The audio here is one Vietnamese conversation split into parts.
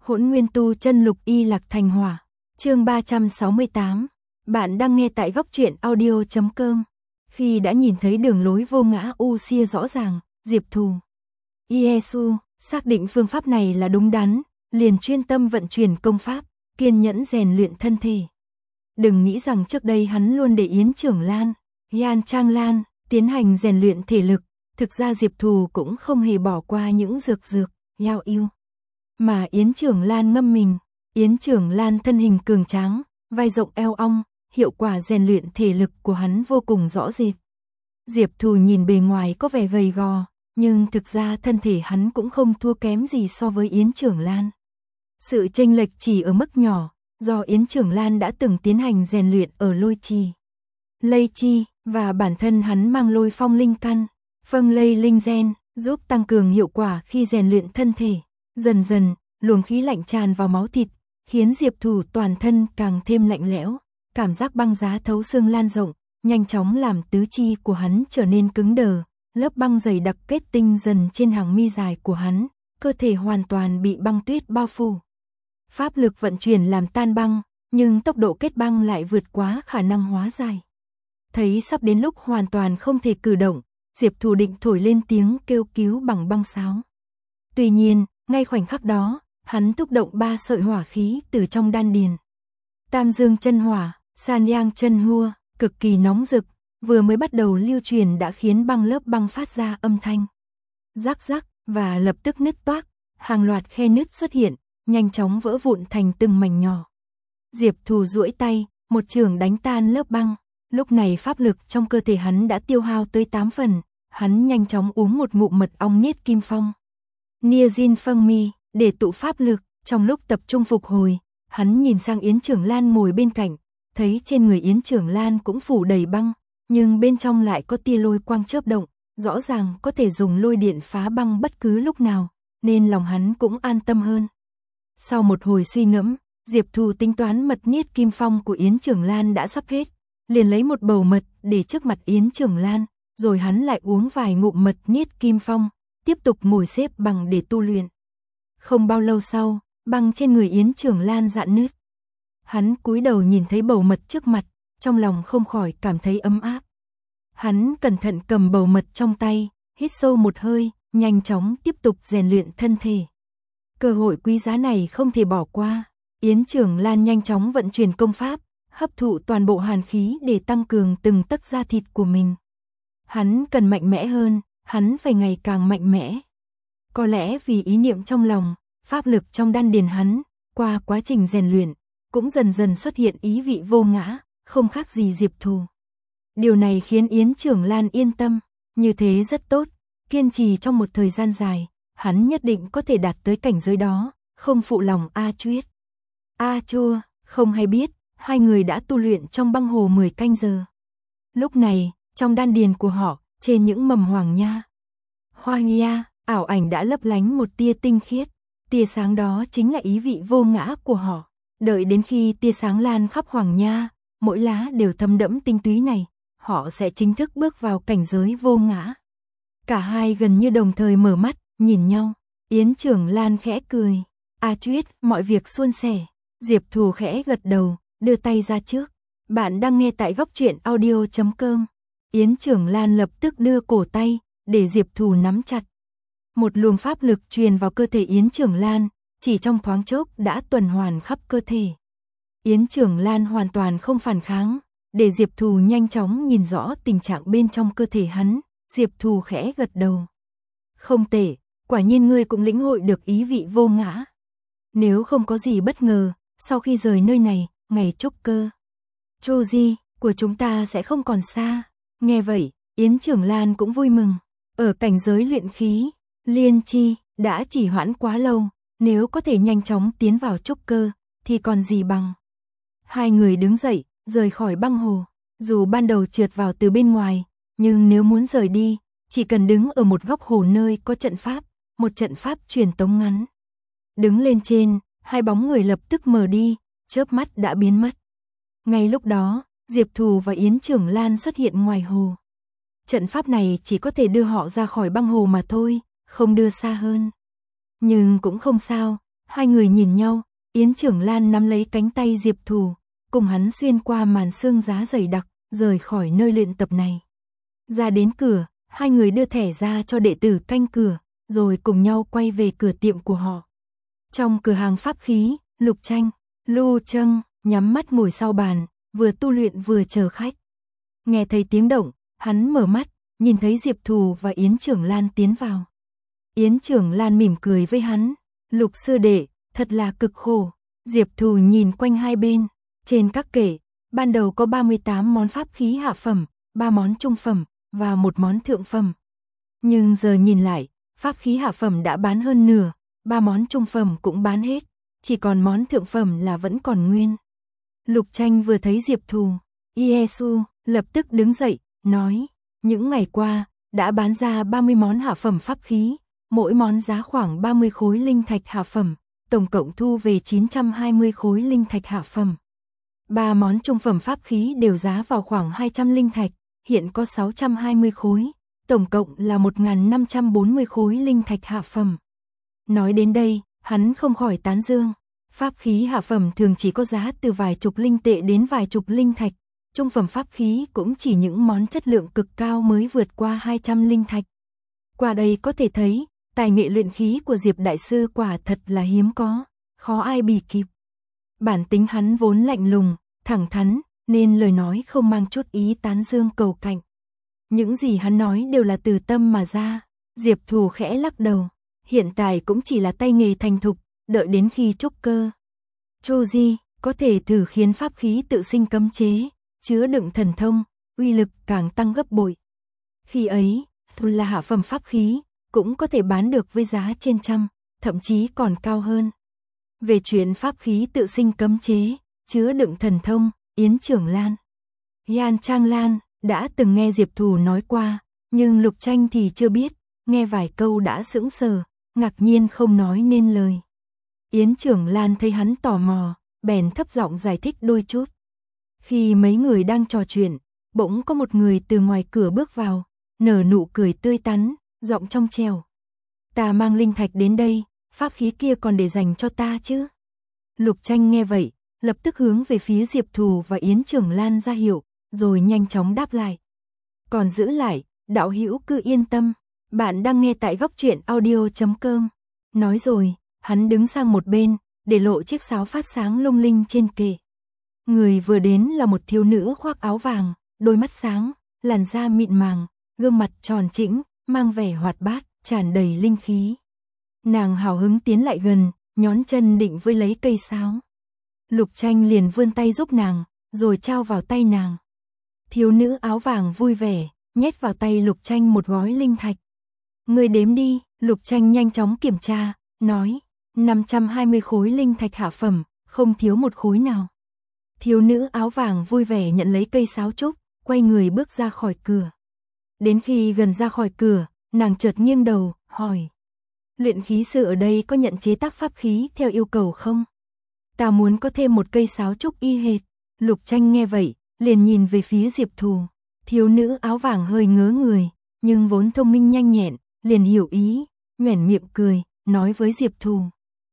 Hỗn Nguyên Tu Chân Lục Y Lạc Thành Hỏa, chương 368. Bạn đang nghe tại góc truyện audio.com. Khi đã nhìn thấy đường lối vô ngã u xia rõ ràng, Diệp Thù, Iesu xác định phương pháp này là đúng đắn, liền chuyên tâm vận chuyển công pháp, kiên nhẫn rèn luyện thân thể. Đừng nghĩ rằng trước đây hắn luôn để Yến Trưởng Lan, Yan Trang Lan tiến hành rèn luyện thể lực, thực ra Diệp Thù cũng không hề bỏ qua những dược, yao yêu. Mà Yến Trưởng Lan ngâm mình, Yến Trưởng Lan thân hình cường tráng, vai rộng eo ong, hiệu quả rèn luyện thể lực của hắn vô cùng rõ rệt. Diệp Thù nhìn bề ngoài có vẻ gầy gò, nhưng thực ra thân thể hắn cũng không thua kém gì so với Yến Trưởng Lan. Sự chênh lệch chỉ ở mức nhỏ, do Yến Trưởng Lan đã từng tiến hành rèn luyện ở lôi trì, lây chi, và bản thân hắn mang lôi phong linh căn, phân lây linh gen, giúp tăng cường hiệu quả khi rèn luyện thân thể. Dần dần, luồng khí lạnh tràn vào máu thịt, khiến Diệp Thù toàn thân càng thêm lạnh lẽo, cảm giác băng giá thấu xương lan rộng, nhanh chóng làm tứ chi của hắn trở nên cứng đờ, lớp băng dày đặc kết tinh dần trên hàng mi dài của hắn, cơ thể hoàn toàn bị băng tuyết bao phủ. Pháp lực vận chuyển làm tan băng, nhưng tốc độ kết băng lại vượt quá khả năng hóa giải. Thấy sắp đến lúc hoàn toàn không thể cử động, Diệp Thù định thổi lên tiếng kêu cứu bằng băng sáo. Tuy nhiên, ngay khoảnh khắc đó, hắn thúc động 3 sợi hỏa khí từ trong đan điền. Tam Dương chân hỏa, San Yang chân hua, cực kỳ nóng rực, vừa mới bắt đầu lưu truyền đã khiến lớp băng phát ra âm thanh rắc rắc và lập tức nứt toác, hàng loạt khe nứt xuất hiện, nhanh chóng vỡ vụn thành từng mảnh nhỏ. Diệp Thù duỗi tay, một chưởng đánh tan lớp băng. Lúc này pháp lực trong cơ thể hắn đã tiêu hao tới 8 phần, hắn nhanh chóng uống một ngụm mật ong niết kim phong. Nia Jin Phân Mi, để tụ pháp lực, trong lúc tập trung phục hồi, hắn nhìn sang Yến Trưởng Lan ngồi bên cạnh, thấy trên người Yến Trưởng Lan cũng phủ đầy băng, nhưng bên trong lại có tia lôi quang chớp động, rõ ràng có thể dùng lôi điện phá băng bất cứ lúc nào, nên lòng hắn cũng an tâm hơn. Sau một hồi suy ngẫm, Diệp Thù tính toán mật niết kim phong của Yến Trưởng Lan đã sắp hết, liền lấy một bầu mật để trước mặt Yến Trưởng Lan, rồi hắn lại uống vài ngụm mật niết kim phong, tiếp tục ngồi xếp bằng để tu luyện. Không bao lâu sau, băng trên người Yến Trưởng Lan rạn nứt. Hắn cúi đầu nhìn thấy bầu mật trước mặt, trong lòng không khỏi cảm thấy ấm áp. Hắn cẩn thận cầm bầu mật trong tay, hít sâu một hơi, nhanh chóng tiếp tục rèn luyện thân thể. Cơ hội quý giá này không thể bỏ qua. Yến Trưởng Lan nhanh chóng vận chuyển công pháp, hấp thụ toàn bộ hàn khí để tăng cường từng tấc da thịt của mình. Hắn cần mạnh mẽ hơn, hắn phải ngày càng mạnh mẽ. Có lẽ vì ý niệm trong lòng, pháp lực trong đan điền hắn, qua quá trình rèn luyện, cũng dần dần xuất hiện ý vị vô ngã, không khác gì Diệp Thù. Điều này khiến Yến Trưởng Lan yên tâm, như thế rất tốt, kiên trì trong một thời gian dài, hắn nhất định có thể đạt tới cảnh giới đó, không phụ lòng A Chuyết. A Chua, không hay biết, hai người đã tu luyện trong băng hồ 10 canh giờ. Lúc này, trong đan điền của họ, trên những mầm hoàng nha, hoa nha, ảo ảnh đã lấp lánh một tia tinh khiết. Tia sáng đó chính là ý vị vô ngã của họ. Đợi đến khi tia sáng lan khắp hoàng nha, mỗi lá đều thấm đẫm tinh túy này, họ sẽ chính thức bước vào cảnh giới vô ngã. Cả hai gần như đồng thời mở mắt, nhìn nhau. Yến Trưởng Lan khẽ cười. A Chuyết, mọi việc suôn sẻ. Diệp Thù khẽ gật đầu, đưa tay ra trước. Bạn đang nghe tại góc truyện audio.com. Yến Trưởng Lan lập tức đưa cổ tay, để Diệp Thù nắm chặt. Một luồng pháp lực truyền vào cơ thể Yến Trưởng Lan, chỉ trong thoáng chốc đã tuần hoàn khắp cơ thể. Yến Trưởng Lan hoàn toàn không phản kháng, để Diệp Thù nhanh chóng nhìn rõ tình trạng bên trong cơ thể hắn. Diệp Thù khẽ gật đầu. Không tệ, quả nhiên ngươi cũng lĩnh hội được ý vị vô ngã. Nếu không có gì bất ngờ, sau khi rời nơi này, ngày trúc cơ Choji của chúng ta sẽ không còn xa. Nghe vậy, Yến Trưởng Lan cũng vui mừng. Ở cảnh giới luyện khí, liên chi, đã trì hoãn quá lâu, nếu có thể nhanh chóng tiến vào trúc cơ, thì còn gì bằng. Hai người đứng dậy, rời khỏi băng hồ. Dù ban đầu trượt vào từ bên ngoài, nhưng nếu muốn rời đi, chỉ cần đứng ở một góc hồ nơi có trận pháp, một trận pháp truyền tống ngắn. Đứng lên trên, hai bóng người lập tức mờ đi, chớp mắt đã biến mất. Ngay lúc đó, Diệp Thù và Yến Trưởng Lan xuất hiện ngoài hồ. Trận pháp này chỉ có thể đưa họ ra khỏi băng hồ mà thôi, không đưa xa hơn. Nhưng cũng không sao, Hai người nhìn nhau, Yến Trưởng Lan nắm lấy cánh tay Diệp Thù, cùng hắn xuyên qua màn sương giá dày đặc, rời khỏi nơi luyện tập này. Ra đến cửa, hai người đưa thẻ ra cho đệ tử canh cửa, rồi cùng nhau quay về cửa tiệm của họ. Trong cửa hàng pháp khí, Lục Tranh, Lưu Trâng nhắm mắt ngồi sau bàn, vừa tu luyện vừa chờ khách. Nghe thấy tiếng động, hắn mở mắt, nhìn thấy Diệp Thù và Yến Trưởng Lan tiến vào. Yến Trưởng Lan mỉm cười với hắn, Lục sư đệ, thật là cực khổ. Diệp Thù nhìn quanh hai bên, trên các kệ, ban đầu có 38 món pháp khí hạ phẩm, 3 món trung phẩm, và 1 món thượng phẩm. Nhưng giờ nhìn lại, pháp khí hạ phẩm đã bán hơn nửa, 3 món trung phẩm cũng bán hết, chỉ còn món thượng phẩm là vẫn còn nguyên. Lục Tranh vừa thấy Diệp Thù, Iesu, lập tức đứng dậy, nói, những ngày qua, đã bán ra 30 món hạ phẩm pháp khí, mỗi món giá khoảng 30 khối linh thạch hạ phẩm, tổng cộng thu về 920 khối linh thạch hạ phẩm. 3 món trung phẩm pháp khí đều giá vào khoảng 200 linh thạch, hiện có 620 khối, tổng cộng là 1.540 khối linh thạch hạ phẩm. Nói đến đây, hắn không khỏi tán dương. Pháp khí hạ phẩm thường chỉ có giá từ vài chục linh tệ đến vài chục linh thạch, trung phẩm pháp khí cũng chỉ những món chất lượng cực cao mới vượt qua 200 linh thạch. Qua đây có thể thấy, tài nghệ luyện khí của Diệp Đại Sư quả thật là hiếm có, khó ai bì kịp. Bản tính hắn vốn lạnh lùng, thẳng thắn, nên lời nói không mang chút ý tán dương cầu cạnh. Những gì hắn nói đều là từ tâm mà ra. Diệp Thù khẽ lắc đầu, hiện tại cũng chỉ là tay nghề thành thục, đợi đến khi trúc cơ Chu Di, có thể thử khiến pháp khí tự sinh cấm chế, chứa đựng thần thông, uy lực càng tăng gấp bội. Khi ấy, dù là hạ phẩm pháp khí, cũng có thể bán được với giá trên trăm, thậm chí còn cao hơn. Về chuyện pháp khí tự sinh cấm chế, chứa đựng thần thông, Yến Trưởng Lan, Yan Trang Lan đã từng nghe Diệp Thù nói qua, nhưng Lục Tranh thì chưa biết, nghe vài câu đã sững sờ, ngạc nhiên không nói nên lời. Yến Trưởng Lan thấy hắn tò mò, bèn thấp giọng giải thích đôi chút. Khi mấy người đang trò chuyện, bỗng có một người từ ngoài cửa bước vào, nở nụ cười tươi tắn, giọng trong trẻo. Ta mang linh thạch đến đây, pháp khí kia còn để dành cho ta chứ? Lục Tranh nghe vậy, lập tức hướng về phía Diệp Thù và Yến Trưởng Lan ra hiệu, rồi nhanh chóng đáp lại. Còn giữ lại, đạo hữu cứ yên tâm, bạn đang nghe tại góc truyện audio.com. Nói rồi, hắn đứng sang một bên, để lộ chiếc sáo phát sáng lung linh trên kệ. Người vừa đến là một thiếu nữ khoác áo vàng, đôi mắt sáng, làn da mịn màng, gương mặt tròn trĩnh, mang vẻ hoạt bát, tràn đầy linh khí. Nàng hào hứng tiến lại gần, nhón chân định với lấy cây sáo. Lục Tranh liền vươn tay giúp nàng, rồi trao vào tay nàng. Thiếu nữ áo vàng vui vẻ, nhét vào tay Lục Tranh một gói linh thạch. Người đếm đi, Lục Tranh nhanh chóng kiểm tra, nói, 520 khối linh thạch hạ phẩm, không thiếu một khối nào. Thiếu nữ áo vàng vui vẻ nhận lấy cây sáo trúc, quay người bước ra khỏi cửa. Đến khi gần ra khỏi cửa, nàng chợt nghiêng đầu, hỏi. Luyện khí sư ở đây có nhận chế tác pháp khí theo yêu cầu không? Ta muốn có thêm một cây sáo trúc y hệt. Lục Tranh nghe vậy, liền nhìn về phía Diệp Thù. Thiếu nữ áo vàng hơi ngớ người, nhưng vốn thông minh nhanh nhẹn, liền hiểu ý, nhoẻn miệng cười, nói với Diệp Thù.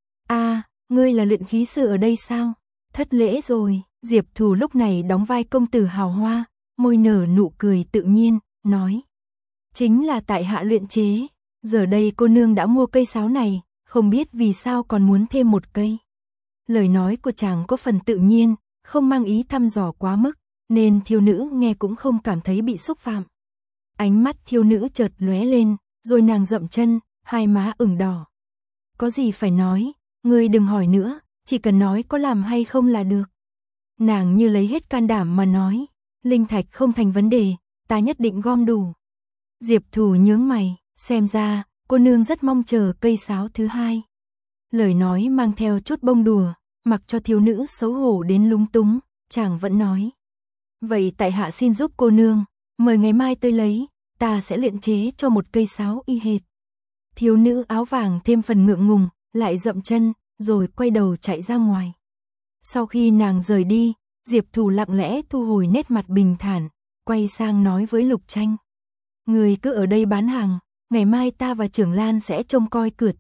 Ngươi là luyện khí sư ở đây sao? Thất lễ rồi. Diệp Thù lúc này đóng vai công tử hào hoa, môi nở nụ cười tự nhiên, nói. Chính là tại hạ luyện chế, giờ đây cô nương đã mua cây sáo này, không biết vì sao còn muốn thêm một cây. Lời nói của chàng có phần tự nhiên, không mang ý thăm dò quá mức, nên thiếu nữ nghe cũng không cảm thấy bị xúc phạm. Ánh mắt thiếu nữ chợt lóe lên, rồi nàng dậm chân, hai má ửng đỏ. Có gì phải nói, ngươi đừng hỏi nữa, chỉ cần nói có làm hay không là được. Nàng như lấy hết can đảm mà nói, linh thạch không thành vấn đề, ta nhất định gom đủ. Diệp Thù nhướng mày, xem ra, cô nương rất mong chờ cây sáo thứ hai. Lời nói mang theo chút bông đùa, mặc cho thiếu nữ xấu hổ đến lúng túng, chàng vẫn nói. Vậy tại hạ xin giúp cô nương, mời ngày mai tới lấy, ta sẽ luyện chế cho một cây sáo y hệt. Thiếu nữ áo vàng thêm phần ngượng ngùng, lại dậm chân, rồi quay đầu chạy ra ngoài. Sau khi nàng rời đi, Diệp Thù lặng lẽ thu hồi nét mặt bình thản, quay sang nói với Lục Tranh. Người cứ ở đây bán hàng, ngày mai ta và Trưởng Lan sẽ trông coi cửa tiệm,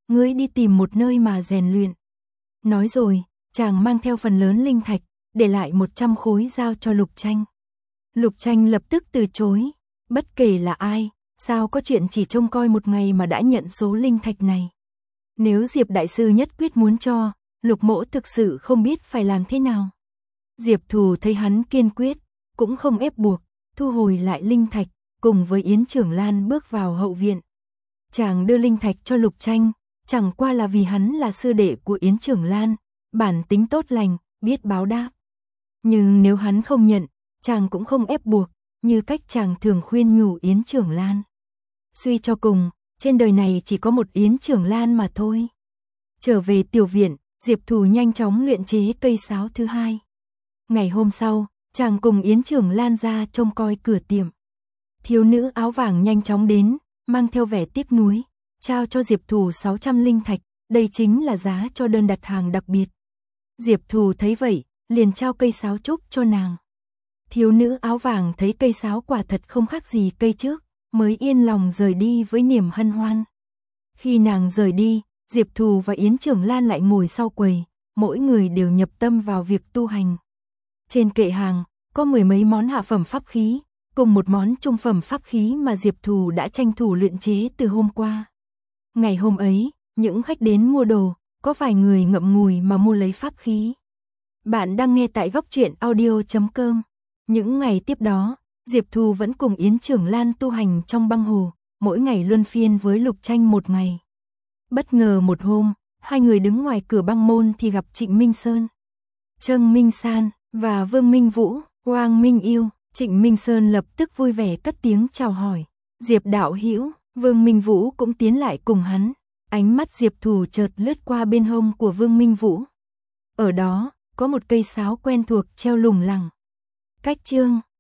ngươi đi tìm một nơi mà rèn luyện. Nói rồi, chàng mang theo phần lớn linh thạch, để lại 100 khối giao cho Lục Tranh. Lục Tranh lập tức từ chối, bất kể là ai, sao có chuyện chỉ trông coi một ngày mà đã nhận số linh thạch này. Nếu Diệp đại sư nhất quyết muốn cho, Lục mỗ thực sự không biết phải làm thế nào. Diệp Thù thấy hắn kiên quyết, cũng không ép buộc, thu hồi lại linh thạch, cùng với Yến Trưởng Lan bước vào hậu viện. Chàng đưa linh thạch cho Lục Tranh, chẳng qua là vì hắn là sư đệ của Yến Trưởng Lan, bản tính tốt lành, biết báo đáp. Nhưng nếu hắn không nhận, chàng cũng không ép buộc, như cách chàng thường khuyên nhủ Yến Trưởng Lan. Suy cho cùng, trên đời này chỉ có một Yến Trưởng Lan mà thôi. Trở về tiểu viện, Diệp Thù nhanh chóng luyện chế cây sáo thứ hai. Ngày hôm sau, chàng cùng Yến Trưởng Lan ra trông coi cửa tiệm. Thiếu nữ áo vàng nhanh chóng đến, mang theo vẻ tiếc nuối, trao cho Diệp Thù 600 linh thạch, đây chính là giá cho đơn đặt hàng đặc biệt. Diệp Thù thấy vậy, liền trao cây sáo trúc cho nàng. Thiếu nữ áo vàng thấy cây sáo quả thật không khác gì cây trước, mới yên lòng rời đi với niềm hân hoan. Khi nàng rời đi, Diệp Thù và Yến Trưởng Lan lại ngồi sau quầy, mỗi người đều nhập tâm vào việc tu hành. Trên kệ hàng, có 10 mấy món hạ phẩm pháp khí, cùng một món trung phẩm pháp khí mà Diệp Thù đã tranh thủ luyện chế từ hôm qua. Ngày hôm ấy, những khách đến mua đồ, có vài người ngậm ngùi mà mua lấy pháp khí. Bạn đang nghe tại Góc Truyện Audio.com. Những ngày tiếp đó, Diệp Thù vẫn cùng Yến Trưởng Lan tu hành trong băng hồ, mỗi ngày luân phiên với Lục Tranh một ngày. Bất ngờ một hôm, hai người đứng ngoài cửa băng môn thì gặp Trịnh Minh Sơn, Trâng Minh San và Vương Minh Vũ, Hoàng Minh Yêu. Trịnh Minh Sơn lập tức vui vẻ cất tiếng chào hỏi. Diệp đạo hữu, Vương Minh Vũ cũng tiến lại cùng hắn. Ánh mắt Diệp Thù chợt lướt qua bên hông của Vương Minh Vũ. Ở đó, có một cây sáo quen thuộc treo lủng lẳng. Cách chương